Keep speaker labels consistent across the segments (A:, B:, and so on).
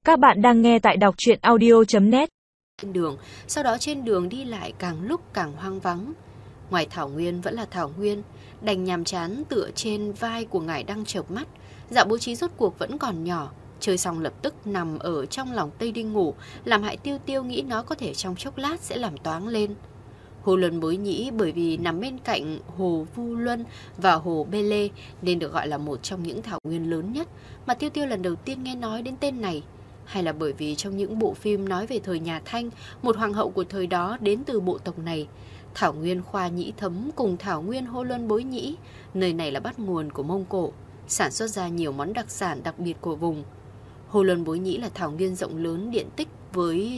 A: Các bạn đang nghe tại đọc truyện audio.net.
B: Sau đó trên đường đi lại càng lúc càng hoang vắng. Ngoài thảo nguyên vẫn là thảo nguyên, đành nhàm chán tựa trên vai của ngải đang chợp mắt. Dạ Bố Trí rốt cuộc vẫn còn nhỏ, chơi xong lập tức nằm ở trong lòng Tây Đinh ngủ, làm hại Tiêu Tiêu nghĩ nó có thể trong chốc lát sẽ làm toáng lên. Hồ Luân Bối Nhĩ bởi vì nằm bên cạnh hồ Vu Luân và hồ Bê Lê nên được gọi là một trong những thảo nguyên lớn nhất, mà Tiêu Tiêu lần đầu tiên nghe nói đến tên này. Hay là bởi vì trong những bộ phim nói về thời nhà Thanh, một hoàng hậu của thời đó đến từ bộ tộc này. Thảo nguyên Khoa Nhĩ Thấm cùng thảo nguyên Hồ Luân Bối Nhĩ, nơi này là bắt nguồn của Mông Cổ, sản xuất ra nhiều món đặc sản đặc biệt của vùng. Hồ Luân Bối Nhĩ là thảo nguyên rộng lớn điện tích với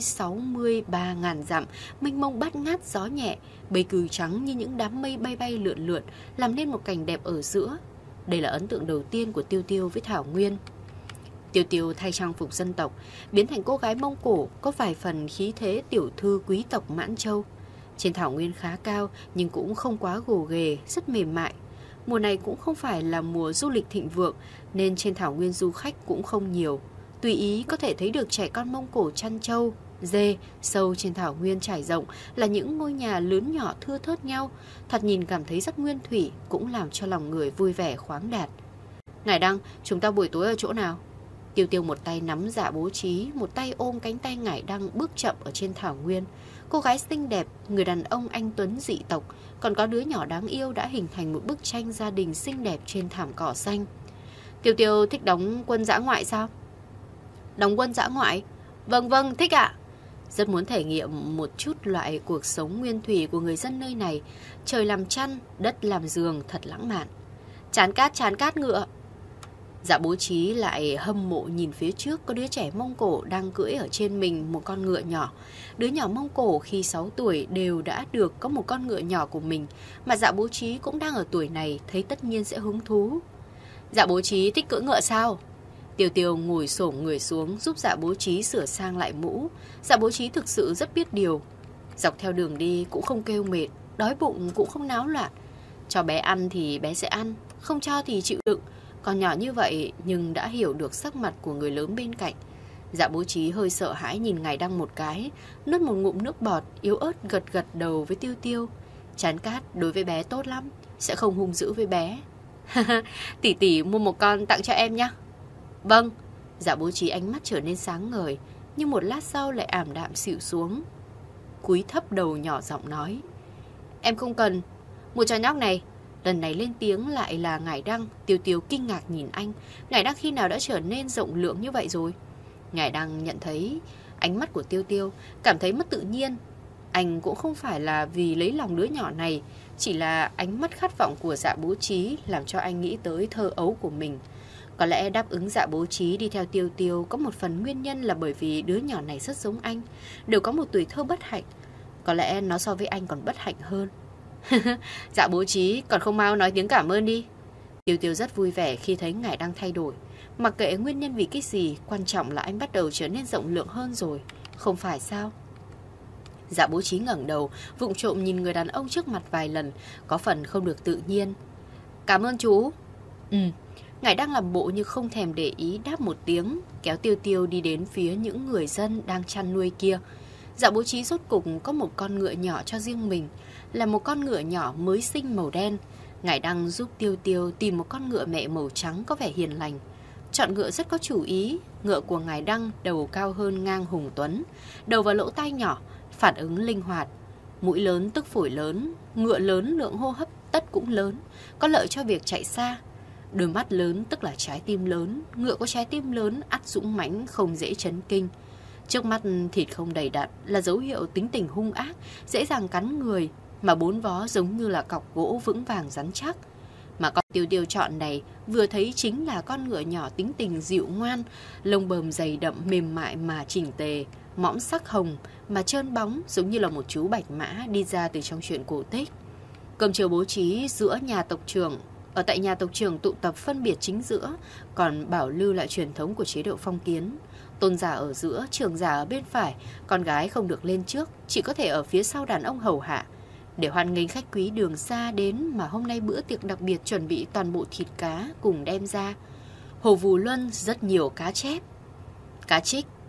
B: 63.000 dặm, mênh mông bát ngát gió nhẹ, bầy cừu trắng như những đám mây bay bay lượn lượn, làm nên một cảnh đẹp ở giữa. Đây là ấn tượng đầu tiên của Tiêu Tiêu với thảo nguyên. Tiêu Tiêu thay trang phục dân tộc, biến thành cô gái Mông Cổ, có vài phần khí thế tiểu thư quý tộc Mãn Châu. Trên thảo nguyên khá cao nhưng cũng không quá gồ ghề, rất mềm mại. Mùa này cũng không phải là mùa du lịch thịnh vượng nên trên thảo nguyên du khách cũng không nhiều. Tùy ý có thể thấy được trẻ con Mông Cổ chăn trâu, dê, sâu trên thảo nguyên trải rộng là những ngôi nhà lớn nhỏ thưa thớt nhau. Thật nhìn cảm thấy rất nguyên thủy, cũng làm cho lòng người vui vẻ khoáng đạt. Ngải Đăng, chúng ta buổi tối ở chỗ nào? Tiêu Tiêu một tay nắm Dạ Bố Trí, một tay ôm cánh tay Ngải Đăng bước chậm ở trên thảo nguyên. Cô gái xinh đẹp, người đàn ông anh tuấn dị tộc, còn có đứa nhỏ đáng yêu đã hình thành một bức tranh gia đình xinh đẹp trên thảm cỏ xanh. Tiêu Tiêu thích đóng quân dã ngoại sao? Đóng quân dã ngoại? Vâng, thích ạ. Rất muốn thể nghiệm một chút loại cuộc sống nguyên thủy của người dân nơi này. Trời làm chăn, đất làm giường, thật lãng mạn. Chán cát ngựa. Dạ Bố Trí lại hâm mộ nhìn phía trước có đứa trẻ Mông Cổ đang cưỡi ở trên mình một con ngựa nhỏ. Đứa nhỏ Mông Cổ khi 6 tuổi đều đã được có một con ngựa nhỏ của mình, mà Dạ Bố Trí cũng đang ở tuổi này, thấy tất nhiên sẽ hứng thú. Dạ Bố Trí thích cưỡi ngựa sao? Tiêu Tiêu ngồi xổm người xuống giúp Dạ Bố Trí sửa sang lại mũ. Dạ Bố Trí thực sự rất biết điều. Dọc theo đường đi cũng không kêu mệt, đói bụng cũng không náo loạn. Cho bé ăn thì bé sẽ ăn, không cho thì chịu đựng. Còn nhỏ như vậy nhưng đã hiểu được sắc mặt của người lớn bên cạnh. Dạ Bố Trí hơi sợ hãi nhìn Ngải Đăng một cái, nuốt một ngụm nước bọt, yếu ớt gật đầu với Tiêu Tiêu. Chán cát đối với bé tốt lắm, sẽ không hung dữ với bé. Tỷ tỷ mua một con tặng cho em nhé. Vâng. Dạ Bố Trí ánh mắt trở nên sáng ngời, nhưng một lát sau lại ảm đạm xịu xuống. Cúi thấp đầu nhỏ giọng nói: Em không cần, mua cho nhóc này. Lần này lên tiếng lại là Ngải Đăng. Tiêu Tiêu kinh ngạc nhìn anh. Ngải Đăng khi nào đã trở nên rộng lượng như vậy rồi? Ngải Đăng nhận thấy ánh mắt của Tiêu Tiêu, cảm thấy mất tự nhiên. Anh cũng không phải là vì lấy lòng đứa nhỏ này, chỉ là ánh mắt khát vọng của Dạ Bố Trí làm cho anh nghĩ tới thơ ấu của mình. Có lẽ đáp ứng Dạ Bố Trí đi theo Tiêu Tiêu có một phần nguyên nhân là bởi vì đứa nhỏ này rất giống anh, đều có một tuổi thơ bất hạnh. Có lẽ nó so với anh còn bất hạnh hơn. Dạ Bố Trí, còn không mau nói tiếng cảm ơn đi. Tiêu Tiêu rất vui vẻ khi thấy Ngải đang thay đổi. Mặc kệ nguyên nhân vì cái gì, quan trọng là anh bắt đầu trở nên rộng lượng hơn rồi, không phải sao? Dạ Bố Trí ngẩng đầu, vụng trộm nhìn người đàn ông trước mặt vài lần, có phần không được tự nhiên. Cảm ơn chú. Ngải đang làm bộ như không thèm để ý đáp một tiếng, kéo Tiêu Tiêu đi đến phía những người dân đang chăn nuôi kia. Dạ Bố Trí rốt cục có một con ngựa nhỏ cho riêng mình, là một con ngựa nhỏ mới sinh màu đen. Ngải Đăng giúp Tiêu Tiêu tìm một con ngựa mẹ màu trắng có vẻ hiền lành. Chọn ngựa rất có chủ ý. Ngựa của Ngải Đăng đầu cao hơn ngang Hùng Tuấn, đầu và lỗ tai nhỏ, phản ứng linh hoạt. Mũi lớn tức phổi lớn, ngựa lớn lượng hô hấp tất cũng lớn, có lợi cho việc chạy xa. Đôi mắt lớn tức là trái tim lớn, ngựa có trái tim lớn ắt dũng mãnh không dễ chấn kinh. Trước mắt thịt không đầy đặn là dấu hiệu tính tình hung ác, dễ dàng cắn người, mà bốn vó giống như là cọc gỗ vững vàng rắn chắc. Mà con Tiêu Tiêu chọn này vừa thấy chính là con ngựa nhỏ tính tình dịu ngoan, lông bờm dày đậm mềm mại mà chỉnh tề, mõm sắc hồng mà trơn bóng, giống như là một chú bạch mã đi ra từ trong truyện cổ tích. Cơm chiều bố trí giữa nhà tộc trưởng. Ở tại nhà tộc trưởng tụ tập phân biệt chính giữa, còn bảo lưu lại truyền thống của chế độ phong kiến. Tôn giả ở giữa, trưởng giả ở bên phải, con gái không được lên trước, chỉ có thể ở phía sau đàn ông hầu hạ. Để hoan nghênh khách quý đường xa đến mà hôm nay bữa tiệc đặc biệt chuẩn bị toàn bộ thịt cá cùng đem ra. Hồ Vu Luân rất nhiều cá chép, cá trích,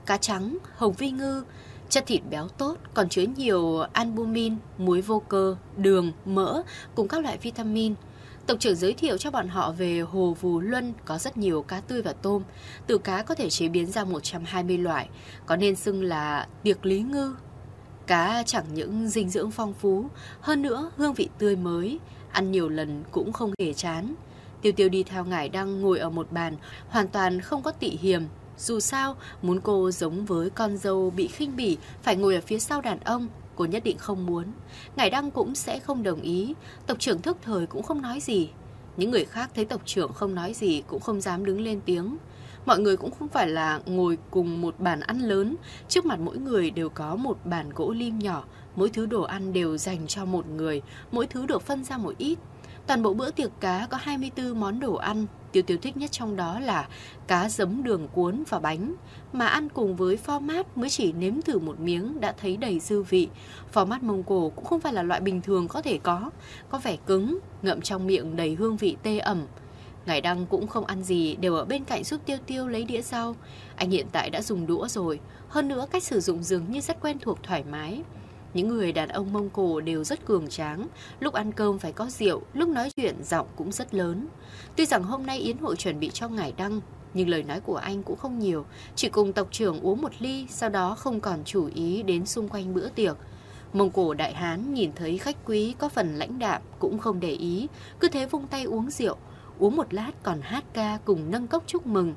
B: cá trắng, hồng vi ngư, chất thịt béo tốt, còn chứa nhiều albumin, muối vô cơ, đường, mỡ cùng các loại vitamin. Tộc trưởng giới thiệu cho bọn họ về hồ Vù Luân có rất nhiều cá tươi và tôm. Từ cá có thể chế biến ra 120 loại, có nên xưng là tiệc lý ngư. Cá chẳng những dinh dưỡng phong phú, hơn nữa hương vị tươi mới, ăn nhiều lần cũng không hề chán. Tiêu Tiêu đi theo Ngải Đăng ngồi ở một bàn, hoàn toàn không có tị hiềm. Dù sao, muốn cô giống với con dâu bị khinh bỉ, phải ngồi ở phía sau đàn ông, cô nhất định không muốn. Ngải Đăng cũng sẽ không đồng ý, tộc trưởng thức thời cũng không nói gì. Những người khác thấy tộc trưởng không nói gì cũng không dám đứng lên tiếng. Mọi người cũng không phải là ngồi cùng một bàn ăn lớn, trước mặt mỗi người đều có một bàn gỗ lim nhỏ, mỗi thứ đồ ăn đều dành cho một người, mỗi thứ được phân ra một ít. Toàn bộ bữa tiệc cá có 24 món đồ ăn, Tiêu Tiêu thích nhất trong đó là cá giấm đường cuốn và bánh, mà ăn cùng với phó mát mới chỉ nếm thử một miếng đã thấy đầy dư vị. Phó mát Mông Cổ cũng không phải là loại bình thường có thể có vẻ cứng, ngậm trong miệng đầy hương vị tê ẩm. Ngải Đăng cũng không ăn gì, đều ở bên cạnh giúp Tiêu Tiêu lấy đĩa rau. Anh hiện tại đã dùng đũa rồi, hơn nữa cách sử dụng dường như rất quen thuộc thoải mái. Những người đàn ông Mông Cổ đều rất cường tráng, lúc ăn cơm phải có rượu, lúc nói chuyện giọng cũng rất lớn. Tuy rằng hôm nay yến hội chuẩn bị cho Ngải Đăng, nhưng lời nói của anh cũng không nhiều, chỉ cùng tộc trưởng uống một ly, sau đó không còn chú ý đến xung quanh bữa tiệc. Mông Cổ đại hán nhìn thấy khách quý có phần lãnh đạm cũng không để ý, cứ thế vung tay uống rượu, uống một lát còn hát ca cùng nâng cốc chúc mừng.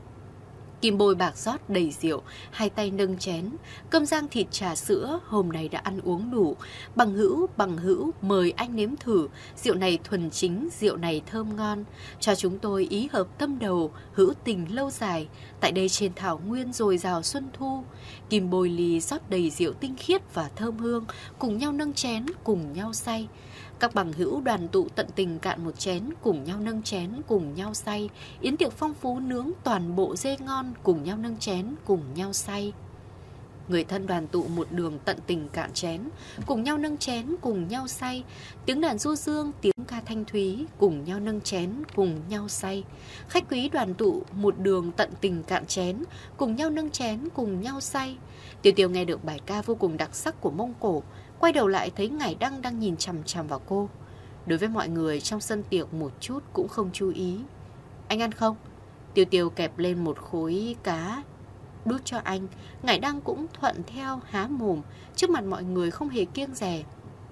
B: Kim Bôi bạc rót đầy rượu, hai tay nâng chén, cơm rang thịt trà sữa, hôm nay đã ăn uống đủ. Bằng hữu, mời anh nếm thử, rượu này thuần chính, rượu này thơm ngon. Cho chúng tôi ý hợp tâm đầu, hữu tình lâu dài, tại đây trên thảo nguyên dồi dào xuân thu. Kim Bôi ly rót đầy rượu tinh khiết và thơm hương, cùng nhau nâng chén, cùng nhau say. Các bằng hữu đoàn tụ tận tình cạn một chén, cùng nhau nâng chén, cùng nhau say. Yến tiệc phong phú nướng toàn bộ dê ngon, cùng nhau nâng chén, cùng nhau say. Người thân đoàn tụ một đường tận tình cạn chén, cùng nhau nâng chén, cùng nhau say. Tiếng đàn du dương, tiếng ca thanh thúy, cùng nhau nâng chén, cùng nhau say. Khách quý đoàn tụ một đường tận tình cạn chén, cùng nhau nâng chén, cùng nhau say. Tiêu Tiêu nghe được bài ca vô cùng đặc sắc của Mông Cổ, quay đầu lại thấy Ngải Đăng đang nhìn chằm chằm vào cô. Đối với mọi người trong sân tiệc một chút cũng không chú ý. Anh ăn không? Tiêu Tiêu kẹp lên một khối cá đút cho anh. Ngải Đăng cũng thuận theo há mồm, trước mặt mọi người không hề kiêng dè.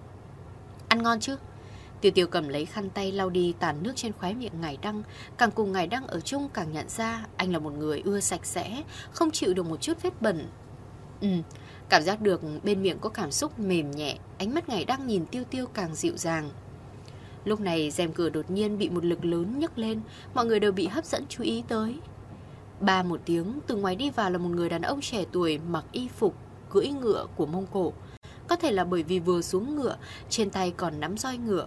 B: Ăn ngon chứ? Tiêu Tiêu cầm lấy khăn tay lau đi tàn nước trên khóe miệng Ngải Đăng. Càng cùng Ngải Đăng ở chung càng nhận ra anh là một người ưa sạch sẽ, không chịu được một chút vết bẩn. Cảm giác được bên miệng có cảm xúc mềm nhẹ, ánh mắt Ngải Đăng nhìn Tiêu Tiêu càng dịu dàng. Lúc này rèm cửa đột nhiên bị một lực lớn nhấc lên, mọi người đều bị hấp dẫn chú ý tới. Ba một tiếng, từ ngoài đi vào là một người đàn ông trẻ tuổi mặc y phục cưỡi ngựa của Mông Cổ. Có thể là bởi vì vừa xuống ngựa, trên tay còn nắm roi ngựa.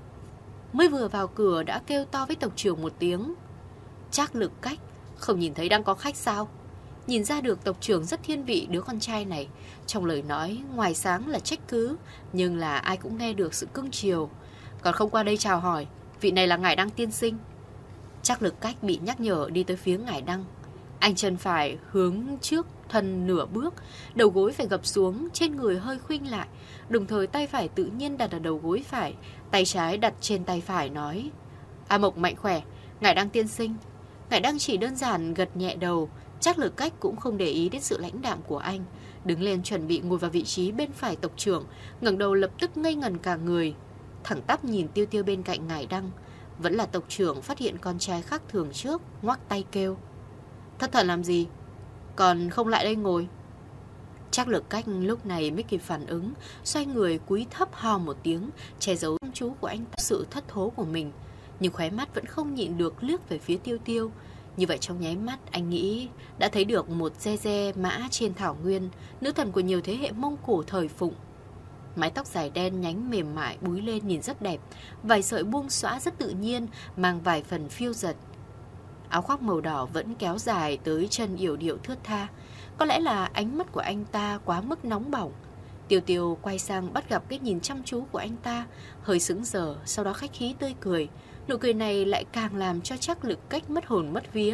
B: Mới vừa vào cửa đã kêu to với tộc trưởng một tiếng. Trác Lực Cách, không nhìn thấy đang có khách sao? Nhìn ra được tộc trưởng rất thiên vị đứa con trai này. Trong lời nói ngoài sáng là trách cứ, nhưng là ai cũng nghe được sự cưng chiều. Còn không qua đây chào hỏi, vị này là Ngải Đăng tiên sinh. Trác Lực Cách bị nhắc nhở đi tới phía Ngải Đăng. Anh chân phải hướng trước thân nửa bước, đầu gối phải gập xuống, trên người hơi khuynh lại, đồng thời tay phải tự nhiên đặt ở đầu gối phải, tay trái đặt trên tay phải nói: A Mộc mạnh khỏe, Ngải Đăng tiên sinh. Ngải Đăng chỉ đơn giản gật nhẹ đầu. Trác Lực Cách cũng không để ý đến sự lãnh đạm của anh, đứng lên chuẩn bị ngồi vào vị trí bên phải tộc trưởng, ngẩng đầu lập tức ngây ngẩn cả người, thẳng tắp nhìn Tiêu Tiêu bên cạnh Ngải Đăng. Vẫn là tộc trưởng phát hiện con trai khác thường trước, ngoắc tay kêu: Thất thần làm gì, còn không lại đây ngồi. Trác Lực Cách lúc này mới kịp phản ứng, xoay người cúi thấp hò một tiếng, che giấu chăm chú của anh sự thất thố của mình, nhưng khóe mắt vẫn không nhịn được liếc về phía Tiêu Tiêu. Như vậy trong nháy mắt anh nghĩ đã thấy được một Ze mã trên thảo nguyên, nữ thần của nhiều thế hệ Mông Cổ thời Phụng. Mái tóc dài đen nhánh mềm mại búi lên nhìn rất đẹp, vài sợi buông xõa rất tự nhiên, mang vài phần phiêu dật. Áo khoác màu đỏ vẫn kéo dài tới chân yểu điệu thướt tha. Có lẽ là ánh mắt của anh ta quá mức nóng bỏng. Tiêu Tiêu quay sang bắt gặp cái nhìn chăm chú của anh ta, hơi sững sờ, sau đó khách khí tươi cười. Nụ cười này lại càng làm cho Trác Lực Cách mất hồn mất vía.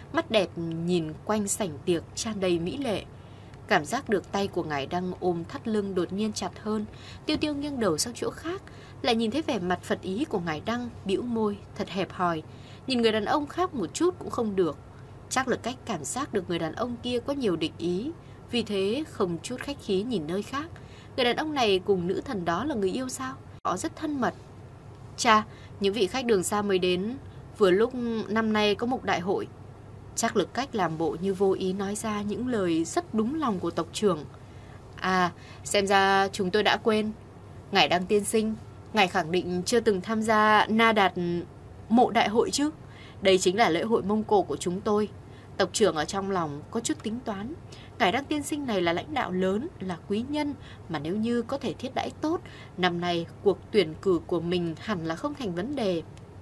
B: mắt đẹp nhìn quanh sảnh tiệc tràn đầy mỹ lệ. Cảm giác được tay của ngài đang ôm thắt lưng đột nhiên chặt hơn. Tiêu Tiêu nghiêng đầu sang chỗ khác, lại nhìn thấy vẻ mặt phật ý của ngài Đăng, bĩu môi thật hẹp hòi. Nhìn người đàn ông khác một chút cũng không được. Chắc là cách cảm giác được người đàn ông kia có nhiều địch ý, vì thế không chút khách khí nhìn nơi khác. Người đàn ông này cùng nữ thần đó là người yêu sao? Họ rất thân mật. Chà, những vị khách đường xa mới đến, vừa lúc năm nay có một đại hội. Chắc Lực Cách làm bộ như vô ý nói ra những lời rất đúng lòng của tộc trưởng. À, xem ra chúng tôi đã quên. Ngài Đăng tiên sinh, ngài khẳng định chưa từng tham gia Na Đạt mộ đại hội chứ? Đây chính là lễ hội Mông Cổ của chúng tôi. Tộc trưởng ở trong lòng có chút tính toán. Ngài Đăng tiên sinh này là lãnh đạo lớn, là quý nhân, mà nếu như có thể thiết đãi tốt, năm nay cuộc tuyển cử của mình hẳn là không thành vấn đề.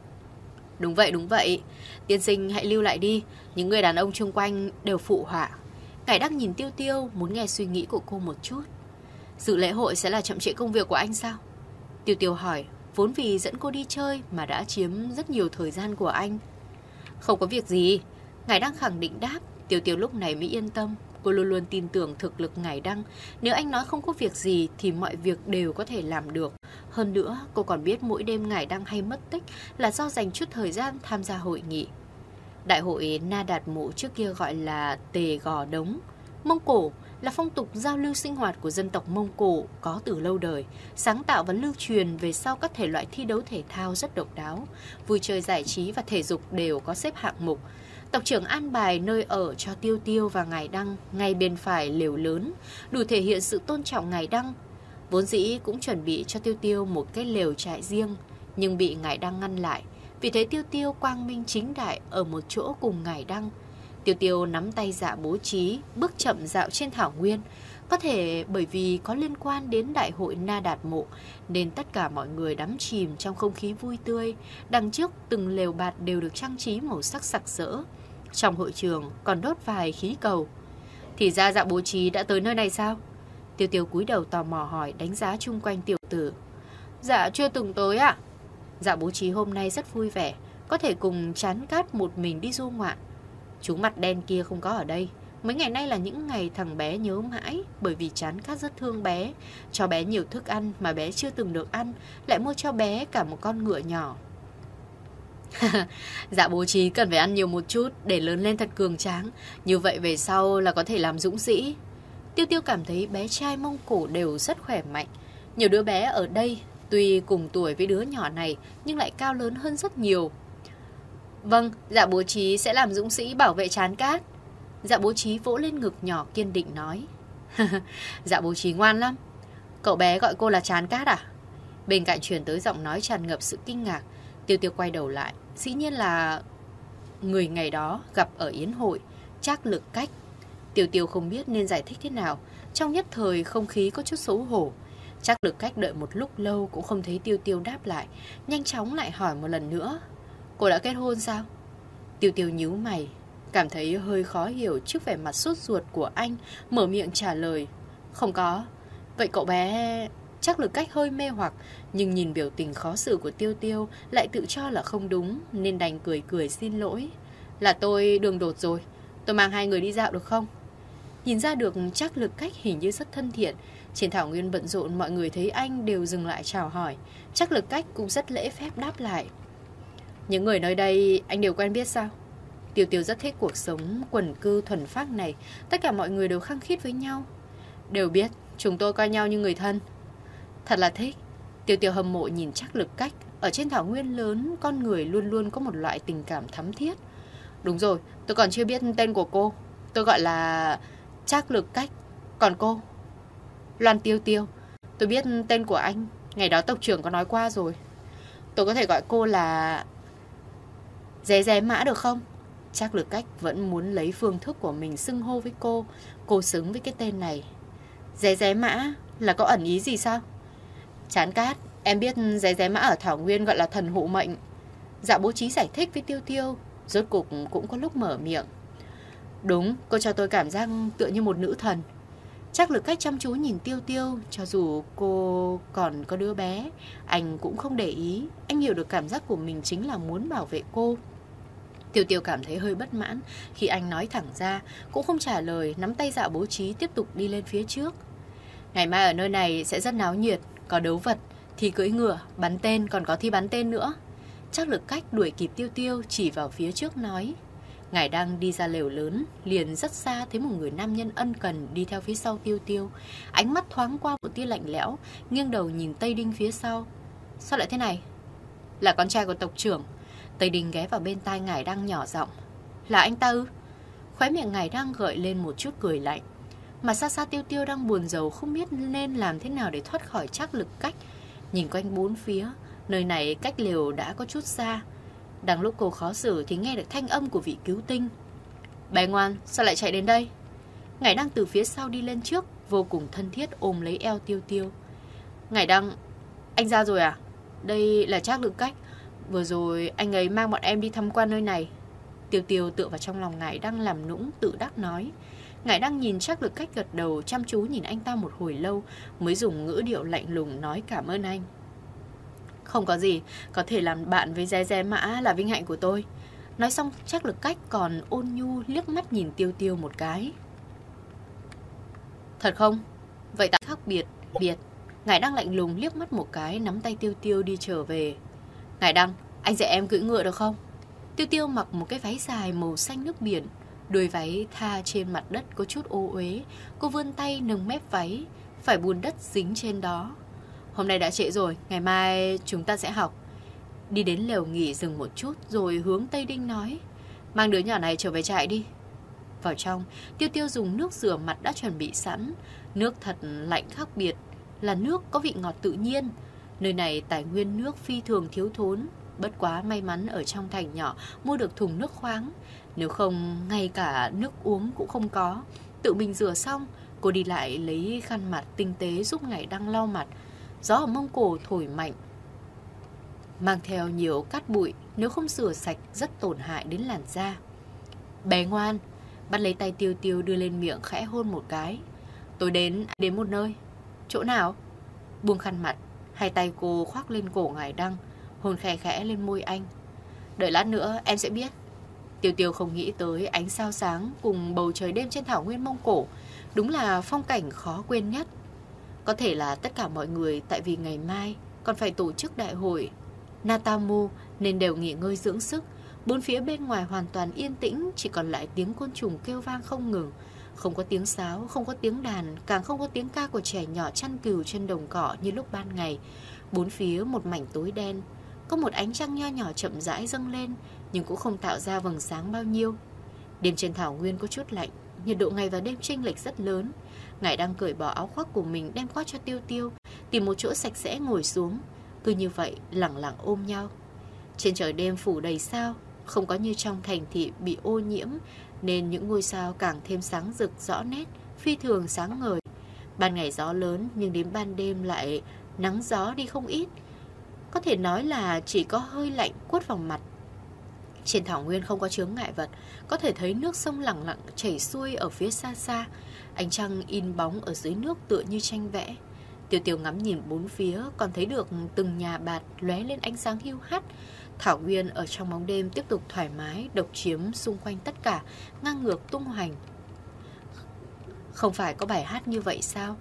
B: Đúng vậy. Tiên sinh hãy lưu lại đi. Những người đàn ông xung quanh đều phụ họa. Ngài Đăng nhìn Tiêu Tiêu, muốn nghe suy nghĩ của cô một chút. Dự lễ hội sẽ là chậm trễ công việc của anh sao? Tiêu Tiêu hỏi, vốn vì dẫn cô đi chơi mà đã chiếm rất nhiều thời gian của anh. Không có việc gì. Ngài Đăng khẳng định đáp. Tiêu Tiêu lúc này mới yên tâm. Cô luôn luôn tin tưởng thực lực Ngài Đăng. Nếu anh nói không có việc gì thì mọi việc đều có thể làm được. Hơn nữa, cô còn biết mỗi đêm Ngài Đăng hay mất tích là do dành chút thời gian tham gia hội nghị. Đại hội Na Đạt Mộ trước kia gọi là Tề Gò Đống. Mông Cổ là phong tục giao lưu sinh hoạt của dân tộc Mông Cổ có từ lâu đời, sáng tạo và lưu truyền về sau các thể loại thi đấu thể thao rất độc đáo. Vui chơi giải trí và thể dục đều có xếp hạng mục. Tộc trưởng an bài nơi ở cho Tiêu Tiêu và Ngài Đăng ngay bên phải lều lớn, đủ thể hiện sự tôn trọng Ngài Đăng. Vốn dĩ cũng chuẩn bị cho Tiêu Tiêu một cái lều trại riêng, nhưng bị Ngài Đăng ngăn lại. Vì thế Tiêu Tiêu quang minh chính đại ở một chỗ cùng Ngài Đăng. Tiêu Tiêu nắm tay Dạ Bố Trí, bước chậm dạo trên thảo nguyên. Có thể bởi vì có liên quan đến đại hội Na Đạt Mộ, nên tất cả mọi người đắm chìm trong không khí vui tươi. Đằng trước từng lều bạt đều được trang trí màu sắc sặc sỡ. Trong hội trường còn đốt vài khí cầu. Thì ra Dạ Bố Trí đã tới nơi này sao? Tiêu Tiêu cúi đầu tò mò hỏi, đánh giá chung quanh tiểu tử. Dạ chưa từng tới ạ. Dạ Bố Trí hôm nay rất vui vẻ, có thể cùng Chán Cát một mình đi du ngoạn. Chú mặt đen kia không có ở đây. Mấy ngày nay là những ngày thằng bé nhớ mãi, bởi vì Chán Cát rất thương bé, cho bé nhiều thức ăn mà bé chưa từng được ăn, lại mua cho bé cả một con ngựa nhỏ. Dạ Bố Trí cần phải ăn nhiều một chút để lớn lên thật cường tráng, như vậy về sau là có thể làm dũng sĩ. Tiêu Tiêu cảm thấy bé trai Mông Cổ đều rất khỏe mạnh. Nhiều đứa bé ở đây tuy cùng tuổi với đứa nhỏ này nhưng lại cao lớn hơn rất nhiều. Vâng, Dạ Bố Trí sẽ làm dũng sĩ bảo vệ Chán Cát. Dạ Bố Trí vỗ lên ngực nhỏ kiên định nói. Dạ Bố Trí ngoan lắm. Cậu bé gọi cô là Chán Cát à? Bên cạnh truyền tới giọng nói tràn ngập sự kinh ngạc. Tiêu Tiêu quay đầu lại, dĩ nhiên là người ngày đó gặp ở yến hội, Trác Lực Cách. Tiêu Tiêu không biết nên giải thích thế nào, trong nhất thời không khí có chút xấu hổ. Trác Lực Cách đợi một lúc lâu cũng không thấy Tiêu Tiêu đáp lại, nhanh chóng lại hỏi một lần nữa. Cô đã kết hôn sao? Tiêu Tiêu nhíu mày, cảm thấy hơi khó hiểu trước vẻ mặt sốt ruột của anh, mở miệng trả lời. Không có. Vậy cậu bé... Trác Lực Cách hơi mê hoặc, nhưng nhìn biểu tình khó xử của Tiêu Tiêu lại tự cho là không đúng, nên đành cười cười xin lỗi. Là tôi đường đột rồi, tôi mang hai người đi dạo được không? Nhìn ra được Trác Lực Cách hình như rất thân thiện. Trên thảo nguyên bận rộn, mọi người thấy anh đều dừng lại chào hỏi. Trác Lực Cách cũng rất lễ phép đáp lại. Những người nơi đây anh đều quen biết sao? Tiêu Tiêu rất thích cuộc sống quần cư thuần phác này. Tất cả mọi người đều khăng khít với nhau. Đều biết, chúng tôi coi nhau như người thân. Thật là thích. Tiêu Tiêu hâm mộ nhìn Trác Lực Cách. Ở trên thảo nguyên lớn, con người luôn luôn có một loại tình cảm thắm thiết. Đúng rồi, tôi còn chưa biết tên của cô. Tôi gọi là Trác Lực Cách. Còn cô? Loan Tiêu Tiêu. Tôi biết tên của anh, ngày đó tộc trưởng có nói qua rồi. Tôi có thể gọi cô là Dé Dé Mã được không? Trác Lực Cách vẫn muốn lấy phương thức của mình xưng hô với cô. Cô xứng với cái tên này. Dé Dé Mã là có ẩn ý gì sao? Chán Cát, em biết Dé Dé Mã ở thảo nguyên gọi là thần hộ mệnh. Dạ Bố Trí giải thích với Tiêu Tiêu. Rốt cục cũng có lúc mở miệng. Đúng, cô cho tôi cảm giác tựa như một nữ thần. Trác Lực Cách chăm chú nhìn Tiêu Tiêu. Cho dù cô còn có đứa bé, anh cũng không để ý. Anh hiểu được cảm giác của mình chính là muốn bảo vệ cô. Tiêu Tiêu cảm thấy hơi bất mãn khi anh nói thẳng ra, cũng không trả lời, nắm tay Dạ Bố Trí tiếp tục đi lên phía trước. Ngày mai ở nơi này sẽ rất náo nhiệt, có đấu vật, thi cưỡi ngựa, bắn tên, còn có thi bắn tên nữa. Trác Lực Cách đuổi kịp Tiêu Tiêu, chỉ vào phía trước nói. Ngải đang đi ra lều lớn, liền rất xa thấy một người nam nhân ân cần đi theo phía sau Tiêu Tiêu. Ánh mắt thoáng qua một tia lạnh lẽo, nghiêng đầu nhìn Tây Đinh phía sau. Sao lại thế này? Là con trai của tộc trưởng. Tây Đinh ghé vào bên tai Ngải đang nhỏ giọng. Là anh ta ư? Khóe miệng Ngải đang gợi lên một chút cười lạnh. Mà xa xa Tiêu Tiêu đang buồn rầu, không biết nên làm thế nào để thoát khỏi Trác Lực Cách. Nhìn quanh bốn phía, nơi này cách lều đã có chút xa. Đang lúc cô khó xử thì nghe được thanh âm của vị cứu tinh. Bé ngoan, sao lại chạy đến đây? Ngải đang từ phía sau đi lên trước, vô cùng thân thiết ôm lấy eo Tiêu Tiêu. Ngải đang, anh ra rồi à? Đây là Trác Lực Cách. Vừa rồi anh ấy mang bọn em đi tham quan nơi này. Tiêu Tiêu tựa vào trong lòng Ngải đang làm nũng tự đắc nói. Ngải đang nhìn Trác Lực Cách gật đầu, chăm chú nhìn anh ta một hồi lâu, mới dùng ngữ điệu lạnh lùng nói cảm ơn anh. Không có gì, có thể làm bạn với Dé Dé Mã là vinh hạnh của tôi. Nói xong Trác Lực Cách còn ôn nhu liếc mắt nhìn Tiêu Tiêu một cái. Thật không? Vậy tại khác biệt. Ngải đang lạnh lùng liếc mắt một cái, nắm tay Tiêu Tiêu đi trở về. Ngải Đăng, anh dạy em cưỡi ngựa được không? Tiêu Tiêu mặc một cái váy dài màu xanh nước biển, đôi váy tha trên mặt đất có chút ô uế. Cô vươn tay nâng mép váy, phải bùn đất dính trên đó. Hôm nay đã trễ rồi, ngày mai chúng ta sẽ học. Đi đến lều nghỉ dừng một chút, rồi hướng Tây Đinh nói. Mang đứa nhỏ này trở về trại đi. Vào trong, Tiêu Tiêu dùng nước rửa mặt đã chuẩn bị sẵn. Nước thật lạnh khác biệt, là nước có vị ngọt tự nhiên. Nơi này tài nguyên nước phi thường thiếu thốn. Bất quá may mắn ở trong thành nhỏ mua được thùng nước khoáng. Nếu không, ngay cả nước uống cũng không có. Tự mình rửa xong, cô đi lại lấy khăn mặt tinh tế giúp Ngải Đăng lau mặt. Gió ở mông cổ thổi mạnh, mang theo nhiều cát bụi, nếu không rửa sạch rất tổn hại đến làn da. Bé ngoan, bắt lấy tay Tiêu Tiêu đưa lên miệng khẽ hôn một cái. Tôi đến một nơi. Chỗ nào? Buông khăn mặt, hai tay cô khoác lên cổ Ngải Đăng, hôn khẽ khẽ lên môi anh. Đợi lát nữa em sẽ biết. Tiêu Tiêu không nghĩ tới ánh sao sáng cùng bầu trời đêm trên thảo nguyên Mông Cổ, đúng là phong cảnh khó quên nhất. Có thể là tất cả mọi người tại vì ngày mai còn phải tổ chức đại hội Natamu nên đều nghỉ ngơi dưỡng sức. Bốn phía bên ngoài hoàn toàn yên tĩnh, chỉ còn lại tiếng côn trùng kêu vang không ngừng. Không có tiếng sáo, không có tiếng đàn, càng không có tiếng ca của trẻ nhỏ chăn cừu trên đồng cỏ như lúc ban ngày. Bốn phía một mảnh tối đen, có một ánh trăng nho nhỏ chậm rãi dâng lên, nhưng cũng không tạo ra vầng sáng bao nhiêu. Đêm trên thảo nguyên có chút lạnh, nhiệt độ ngày và đêm chênh lệch rất lớn. Ngải đang cởi bỏ áo khoác của mình đem qua cho Tiêu Tiêu, tìm một chỗ sạch sẽ ngồi xuống. Cứ như vậy lẳng lặng ôm nhau. Trên trời đêm phủ đầy sao, không có như trong thành thị bị ô nhiễm, nên những ngôi sao càng thêm sáng rực rõ nét, phi thường sáng ngời. Ban ngày gió lớn nhưng đến ban đêm lại nắng gió đi không ít. Có thể nói là chỉ có hơi lạnh quất vào mặt. Trên thảo nguyên không có chướng ngại vật, có thể thấy nước sông lẳng lặng chảy xuôi ở phía xa xa. Ánh trăng in bóng ở dưới nước tựa như tranh vẽ. Tiêu Tiêu ngắm nhìn bốn phía, còn thấy được từng nhà bạt lóe lên ánh sáng hiu hắt. Thảo nguyên ở trong bóng đêm tiếp tục thoải mái, độc chiếm xung quanh tất cả, ngang ngược tung hoành. Không phải có bài hát như vậy sao?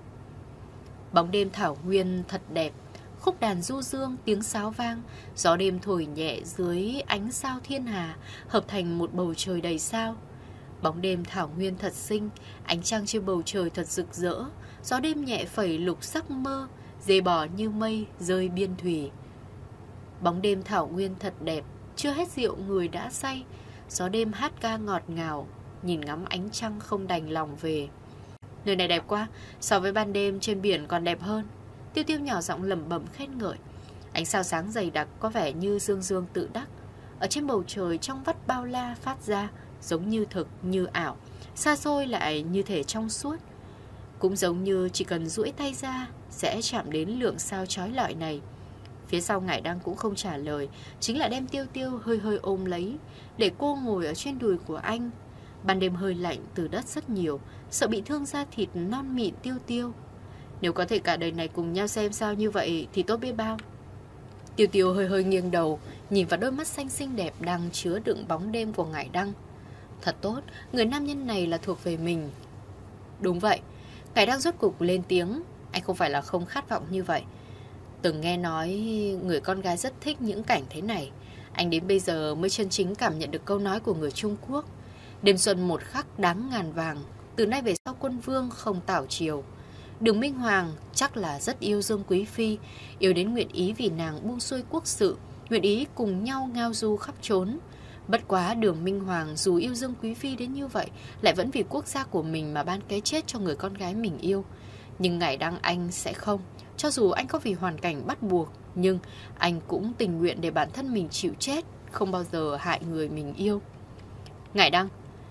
B: Bóng đêm thảo nguyên thật đẹp. Khúc đàn du dương, tiếng sáo vang, gió đêm thổi nhẹ dưới ánh sao thiên hà, hợp thành một bầu trời đầy sao. Bóng đêm thảo nguyên thật xinh, ánh trăng trên bầu trời thật rực rỡ, gió đêm nhẹ phẩy lục sắc mơ, dê bò như mây rơi biên thủy. Bóng đêm thảo nguyên thật đẹp, chưa hết rượu người đã say, gió đêm hát ca ngọt ngào, nhìn ngắm ánh trăng không đành lòng về. Nơi này đẹp quá, so với ban đêm trên biển còn đẹp hơn. Tiêu Tiêu nhỏ giọng lẩm bẩm khen ngợi. Ánh sao sáng dày đặc có vẻ như dương dương tự đắc. Ở trên bầu trời trong vắt bao la phát ra, giống như thực như ảo, xa xôi lại như thể trong suốt. Cũng giống như chỉ cần duỗi tay ra sẽ chạm đến lượng sao chói lọi này. Phía sau Ngải Đăng cũng không trả lời, chính là đem Tiêu Tiêu hơi hơi ôm lấy, để cô ngồi ở trên đùi của anh. Ban đêm hơi lạnh từ đất rất nhiều, sợ bị thương da thịt non mịn Tiêu Tiêu. Nếu có thể cả đời này cùng nhau xem sao như vậy thì tốt biết bao. Tiêu Tiêu hơi hơi nghiêng đầu, nhìn vào đôi mắt xanh xinh đẹp đang chứa đựng bóng đêm của Ngải Đăng. Thật tốt, người nam nhân này là thuộc về mình. Đúng vậy, Ngải Đăng rốt cục lên tiếng. Anh không phải là không khát vọng như vậy. Từng nghe nói người con gái rất thích những cảnh thế này. Anh đến bây giờ mới chân chính cảm nhận được câu nói của người Trung Quốc. Đêm xuân một khắc đáng ngàn vàng, từ nay về sau quân vương không tảo triều. Đường Minh Hoàng chắc là rất yêu Dương Quý Phi, yêu đến nguyện ý vì nàng buông xuôi quốc sự, nguyện ý cùng nhau ngao du khắp trốn. Bất quá Đường Minh Hoàng dù yêu Dương Quý Phi đến như vậy, lại vẫn vì quốc gia của mình mà ban cái chết cho người con gái mình yêu. Nhưng Ngải Đăng anh sẽ không. Cho dù anh có vì hoàn cảnh bắt buộc, nhưng anh cũng tình nguyện để bản thân mình chịu chết, không bao giờ hại người mình yêu. Ngải Đăng,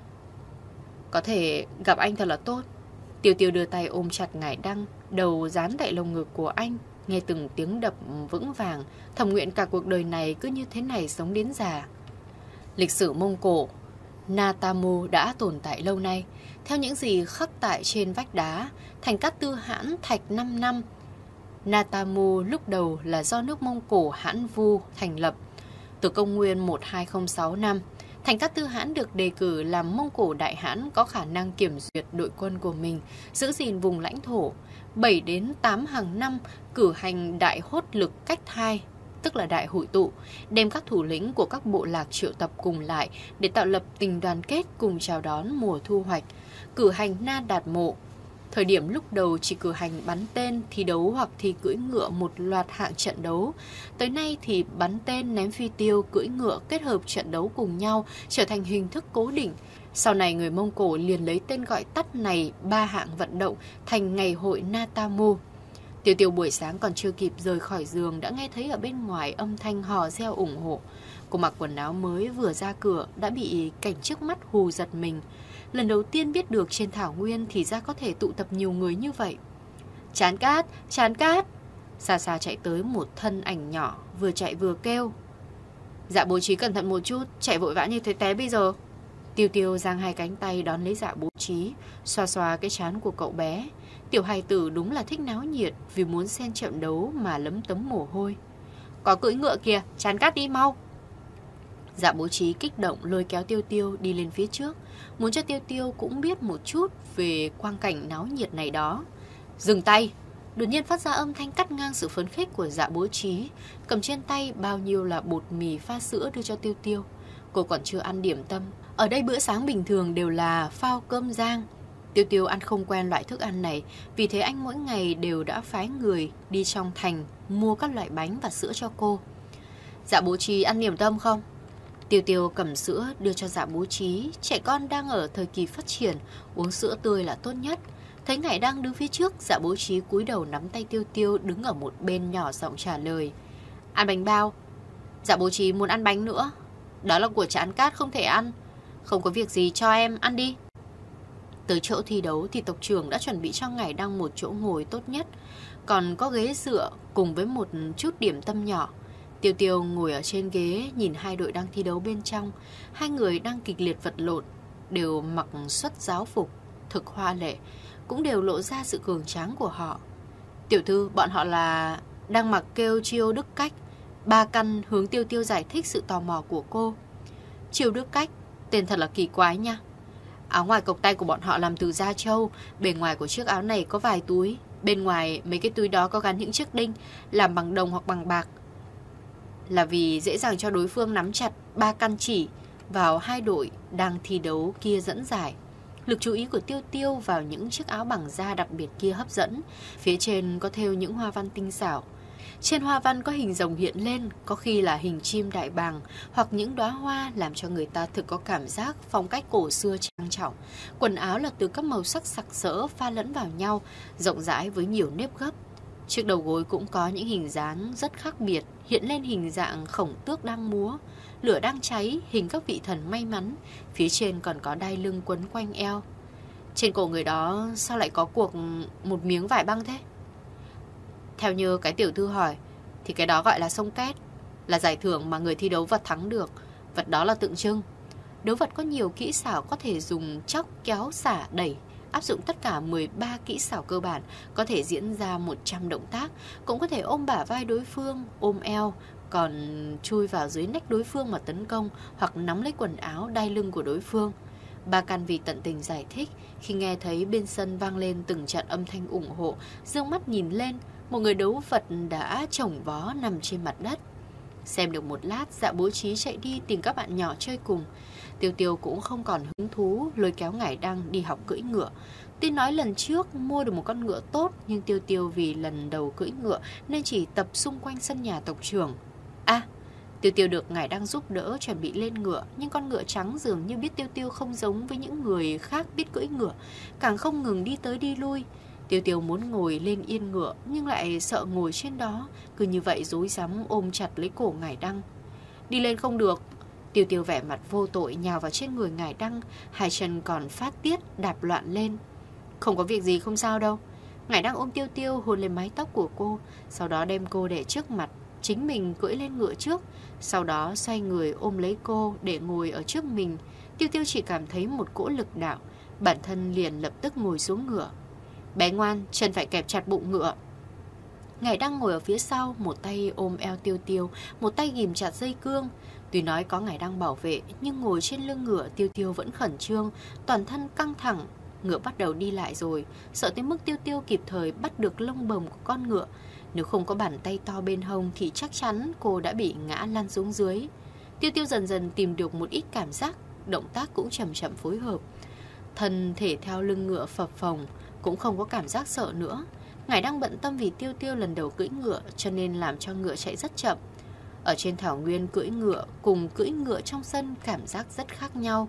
B: có thể gặp anh thật là tốt. Tiêu Tiêu đưa tay ôm chặt Ngải Đăng, đầu dán tại lồng ngực của anh, nghe từng tiếng đập vững vàng, thầm nguyện cả cuộc đời này cứ như thế này sống đến già. Lịch sử Mông Cổ, Natamu đã tồn tại lâu nay. Theo những gì khắc tại trên vách đá, thành Cát Tư Hãn thạch 5 năm. Natamu lúc đầu là do nước Mông Cổ Hãn Vu thành lập. Từ công nguyên 1206 năm, thành Cát Tư Hãn được đề cử làm Mông Cổ Đại Hãn có khả năng kiểm duyệt đội quân của mình, giữ gìn vùng lãnh thổ. 7 đến 8 hàng năm cử hành đại hốt lực cách thai, tức là đại hội tụ, đem các thủ lĩnh của các bộ lạc triệu tập cùng lại để tạo lập tình đoàn kết cùng chào đón mùa thu hoạch. Cử hành Na Đạt Mộ. Thời điểm lúc đầu chỉ cử hành bắn tên, thi đấu hoặc thi cưỡi ngựa một loạt hạng trận đấu. Tới nay thì bắn tên, ném phi tiêu, cưỡi ngựa kết hợp trận đấu cùng nhau trở thành hình thức cố định. Sau này người Mông Cổ liền lấy tên gọi tắt này 3 hạng vận động thành ngày hội Natamu. Tiêu Tiêu buổi sáng còn chưa kịp rời khỏi giường đã nghe thấy ở bên ngoài âm thanh hò reo ủng hộ. Cô mặc quần áo mới vừa ra cửa đã bị cảnh trước mắt hù giật mình. Lần đầu tiên biết được trên thảo nguyên thì ra có thể tụ tập nhiều người như vậy. Chán cát, chán cát. Xa xa chạy tới một thân ảnh nhỏ, vừa chạy vừa kêu. Dạ bố trí cẩn thận một chút, chạy vội vã như thế té bây giờ. Tiêu Tiêu giang hai cánh tay đón lấy Dạ bố trí, xoa xoa cái trán của cậu bé. Tiểu hài tử đúng là thích náo nhiệt, vì muốn xem trận đấu mà lấm tấm mồ hôi. Có cưỡi ngựa kìa, chán cát đi mau. Dạ bố trí kích động lôi kéo Tiêu Tiêu đi lên phía trước, muốn cho Tiêu Tiêu cũng biết một chút về quang cảnh náo nhiệt này đó. Dừng tay! Đột nhiên phát ra âm thanh cắt ngang sự phấn khích của Dạ bố trí, cầm trên tay bao nhiêu là bột mì pha sữa đưa cho Tiêu Tiêu. Cô còn chưa ăn điểm tâm. Ở đây bữa sáng bình thường đều là phao cơm rang. Tiêu Tiêu ăn không quen loại thức ăn này, vì thế anh mỗi ngày đều đã phái người đi trong thành mua các loại bánh và sữa cho cô. Dạ bố trí ăn điểm tâm không? Tiêu Tiêu cầm sữa đưa cho Dạ bố trí. Trẻ con đang ở thời kỳ phát triển, uống sữa tươi là tốt nhất. Thấy Ngải đang đứng phía trước, Dạ bố trí cúi đầu nắm tay Tiêu Tiêu đứng ở một bên nhỏ giọng trả lời. Ăn bánh bao. Dạ bố trí muốn ăn bánh nữa. Đó là của Chán Cát, không thể ăn. Không có việc gì, cho em ăn đi. Tới chỗ thi đấu thì tộc trưởng đã chuẩn bị cho Ngải Đăng một chỗ ngồi tốt nhất, còn có ghế dựa cùng với một chút điểm tâm nhỏ. Tiêu Tiêu ngồi ở trên ghế nhìn hai đội đang thi đấu bên trong. Hai người đang kịch liệt vật lộn, đều mặc xuất giáo phục, thực hoa lệ, cũng đều lộ ra sự cường tráng của họ. Tiểu thư, bọn họ là đang mặc kêu Chiêu Đức Cách. Ba Căn hướng Tiêu Tiêu giải thích sự tò mò của cô. Chiêu Đức Cách, tên thật là kỳ quái nha. Áo ngoài cộc tay của bọn họ làm từ da trâu. Bề ngoài của chiếc áo này có vài túi. Bên ngoài mấy cái túi đó có gắn những chiếc đinh làm bằng đồng hoặc bằng bạc, là vì dễ dàng cho đối phương nắm chặt. Ba Căn chỉ vào hai đội đang thi đấu kia dẫn giải. Lực chú ý của Tiêu Tiêu vào những chiếc áo bằng da đặc biệt kia hấp dẫn. Phía trên có thêu những hoa văn tinh xảo. Trên hoa văn có hình rồng hiện lên, có khi là hình chim đại bàng, hoặc những đóa hoa làm cho người ta thực có cảm giác phong cách cổ xưa trang trọng. Quần áo là từ các màu sắc sặc sỡ pha lẫn vào nhau, rộng rãi với nhiều nếp gấp. Chiếc đầu gối cũng có những hình dáng rất khác biệt, hiện lên hình dạng khổng tước đang múa, lửa đang cháy, hình các vị thần may mắn. Phía trên còn có đai lưng quấn quanh eo. Trên cổ người đó sao lại có cuộc một miếng vải băng thế? Theo như cái tiểu thư hỏi thì cái đó gọi là sông két, là giải thưởng mà người thi đấu vật thắng được. Vật đó là tượng trưng. Đấu vật có nhiều kỹ xảo, có thể dùng chóc, kéo, xả, đẩy, áp dụng tất cả 13 kỹ xảo cơ bản, có thể diễn ra 100 động tác, cũng có thể ôm bả vai đối phương, ôm eo, còn chui vào dưới nách đối phương mà tấn công hoặc nắm lấy quần áo đai lưng của đối phương. Ba Can Vì tận tình giải thích. Khi nghe thấy bên sân vang lên từng trận âm thanh ủng hộ, dương mắt nhìn lên, một người đấu vật đã chồng vó nằm trên mặt đất. Xem được một lát, Dạ bố trí chạy đi tìm các bạn nhỏ chơi cùng. Tiêu Tiêu cũng không còn hứng thú lôi kéo Ngải Đăng đi học cưỡi ngựa. Tuy nói lần trước mua được một con ngựa tốt, nhưng Tiêu Tiêu vì lần đầu cưỡi ngựa nên chỉ tập xung quanh sân nhà tộc trưởng. Tiêu Tiêu được Ngải Đăng giúp đỡ chuẩn bị lên ngựa, nhưng con ngựa trắng dường như biết Tiêu Tiêu không giống với những người khác biết cưỡi ngựa, càng không ngừng đi tới đi lui. Tiêu Tiêu muốn ngồi lên yên ngựa nhưng lại sợ ngồi trên đó, cứ như vậy rối rắm ôm chặt lấy cổ Ngải Đăng. Đi lên không được. Tiêu Tiêu vẻ mặt vô tội nhào vào trên người Ngải Đăng, hai chân còn phát tiết đạp loạn lên. Không có việc gì, không sao đâu. Ngải Đăng ôm Tiêu Tiêu hôn lên mái tóc của cô, sau đó đem cô để trước mặt, chính mình cưỡi lên ngựa trước, sau đó xoay người ôm lấy cô để ngồi ở trước mình. Tiêu Tiêu chỉ cảm thấy một cỗ lực đạo, bản thân liền lập tức ngồi xuống ngựa. Bé ngoan, chân phải kẹp chặt bụng ngựa. Ngải Đăng ngồi ở phía sau, một tay ôm eo Tiêu Tiêu, một tay ghìm chặt dây cương. Tuy nói có Ngải Đăng bảo vệ, nhưng ngồi trên lưng ngựa Tiêu Tiêu vẫn khẩn trương, toàn thân căng thẳng. Ngựa bắt đầu đi lại rồi, sợ tới mức Tiêu Tiêu kịp thời bắt được lông bồng của con ngựa. Nếu không có bàn tay to bên hông thì chắc chắn cô đã bị ngã lăn xuống dưới. Tiêu Tiêu dần dần tìm được một ít cảm giác, động tác cũng chậm chậm phối hợp. Thân thể theo lưng ngựa phập phồng, cũng không có cảm giác sợ nữa. Ngải Đăng bận tâm vì Tiêu Tiêu lần đầu cưỡi ngựa cho nên làm cho ngựa chạy rất chậm. Ở trên thảo nguyên cưỡi ngựa cùng cưỡi ngựa trong sân cảm giác rất khác nhau.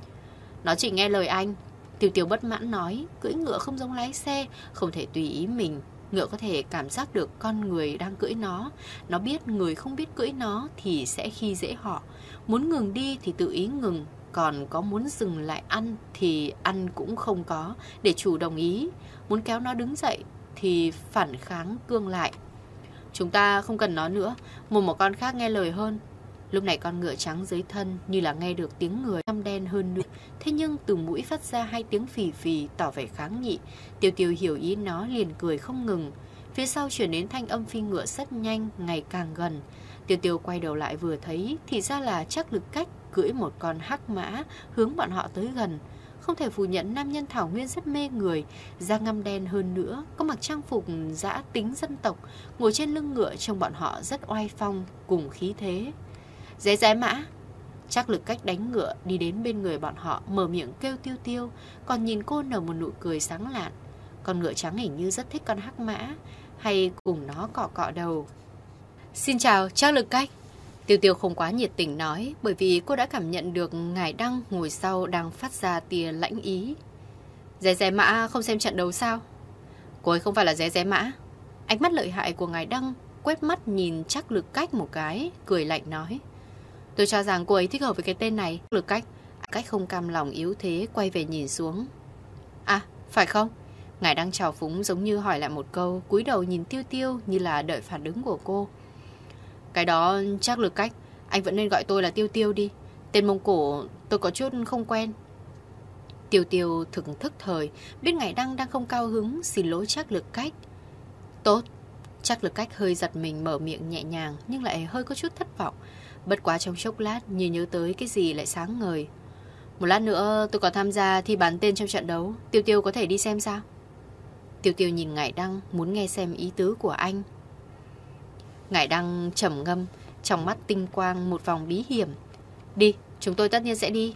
B: Nó chỉ nghe lời anh. Tiêu Tiêu bất mãn nói, cưỡi ngựa không giống lái xe, không thể tùy ý mình. Ngựa có thể cảm giác được con người đang cưỡi nó. Nó biết người không biết cưỡi nó thì sẽ khi dễ họ. Muốn ngừng đi thì tự ý ngừng, còn có muốn dừng lại ăn thì ăn cũng không có để chủ đồng ý. Muốn kéo nó đứng dậy thì phản kháng cương lại. Chúng ta không cần nó nữa, một con khác nghe lời hơn. Lúc này con ngựa trắng dưới thân như là nghe được tiếng người ngăm đen hơn nữa. Thế nhưng từ mũi phát ra hai tiếng phì phì tỏ vẻ kháng nghị. Tiêu Tiêu hiểu ý nó liền cười không ngừng. Phía sau chuyển đến thanh âm phi ngựa rất nhanh, ngày càng gần. Tiêu Tiêu quay đầu lại vừa thấy thì ra là Trác Lực Cách cưỡi một con hắc mã hướng bọn họ tới gần. Không thể phủ nhận nam nhân thảo nguyên rất mê người, da ngăm đen hơn nữa, có mặc trang phục dã tính dân tộc, ngồi trên lưng ngựa trông bọn họ rất oai phong cùng khí thế. Dé mã. Trác Lực Cách đánh ngựa đi đến bên người bọn họ, mở miệng kêu Tiêu Tiêu, còn nhìn cô nở một nụ cười sáng lạn. Con ngựa trắng hình như rất thích con hắc mã, hay cùng nó cọ cọ đầu. Xin chào Trác Lực Cách. Tiêu Tiêu không quá nhiệt tình nói, bởi vì cô đã cảm nhận được Ngải Đăng ngồi sau đang phát ra tia lãnh ý. Dé mã không xem trận đấu sao? Cô ấy không phải là dé mã. Ánh mắt lợi hại của Ngải Đăng quét mắt nhìn Trác Lực Cách một cái, cười lạnh nói. Tôi cho rằng cô ấy thích hợp với cái tên này. Lực Cách không cam lòng yếu thế quay về nhìn xuống. À, phải không? Ngải Đăng trào phúng giống như hỏi lại một câu, cúi đầu nhìn Tiêu Tiêu như là đợi phản ứng của cô. Cái đó Trác Lực Cách, anh vẫn nên gọi tôi là Tiêu Tiêu đi. Tên Mông Cổ tôi có chút không quen. Tiêu Tiêu thực thức thời, biết Ngải Đăng đang không cao hứng, xin lỗi Trác Lực Cách. Tốt. Trác Lực Cách hơi giật mình mở miệng nhẹ nhàng, nhưng lại hơi có chút thất vọng. Bất quá trong chốc lát như nhớ tới cái gì lại sáng ngời. Một lát nữa tôi có tham gia thi bán tên trong trận đấu, Tiêu Tiêu có thể đi xem sao? Tiêu Tiêu nhìn Ngải Đăng muốn nghe xem ý tứ của anh. Ngải Đăng trầm ngâm, trong mắt tinh quang một vòng bí hiểm. Đi, chúng tôi tất nhiên sẽ đi.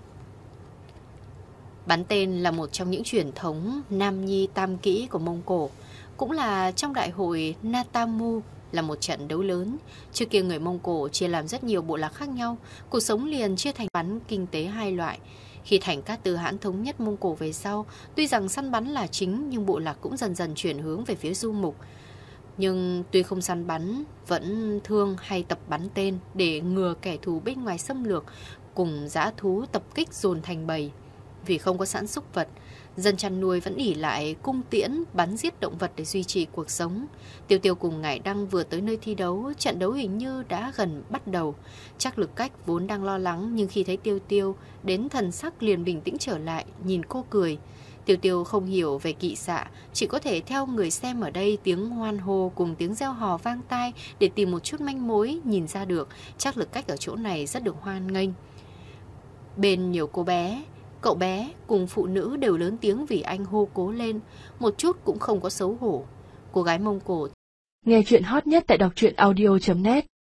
B: Bắn tên là một trong những truyền thống nam nhi tam kỹ của Mông Cổ, cũng là trong đại hội Natamu là một trận đấu lớn. Trước kia người Mông Cổ chia làm rất nhiều bộ lạc khác nhau, cuộc sống liền chia thành bắn kinh tế hai loại. Khi Thành Cát Tư Hãn thống nhất Mông Cổ về sau, tuy rằng săn bắn là chính nhưng bộ lạc cũng dần dần chuyển hướng về phía du mục. Nhưng tuy không săn bắn, vẫn thương hay tập bắn tên để ngừa kẻ thù bên ngoài xâm lược, cùng dã thú tập kích dồn thành bầy. Vì không có sẵn súc vật, dân chăn nuôi vẫn ỷ lại cung tiễn bắn giết động vật để duy trì cuộc sống. Tiêu Tiêu cùng Ngải Đăng vừa tới nơi thi đấu, trận đấu hình như đã gần bắt đầu. Trác Lực Cách vốn đang lo lắng, nhưng khi thấy Tiêu Tiêu đến thần sắc liền bình tĩnh trở lại, nhìn cô cười. Tiêu Tiêu không hiểu về kỵ xạ, chỉ có thể theo người xem ở đây tiếng hoan hô cùng tiếng reo hò vang tai để tìm một chút manh mối, nhìn ra được chắc lực cách ở chỗ này rất được hoan nghênh. Bên nhiều cô bé, cậu bé cùng phụ nữ đều lớn tiếng vì anh hô cố lên, một chút cũng không có xấu hổ. Cô gái Mông Cổ.
A: Nghe chuyện hot nhất tại đọc truyện audio.net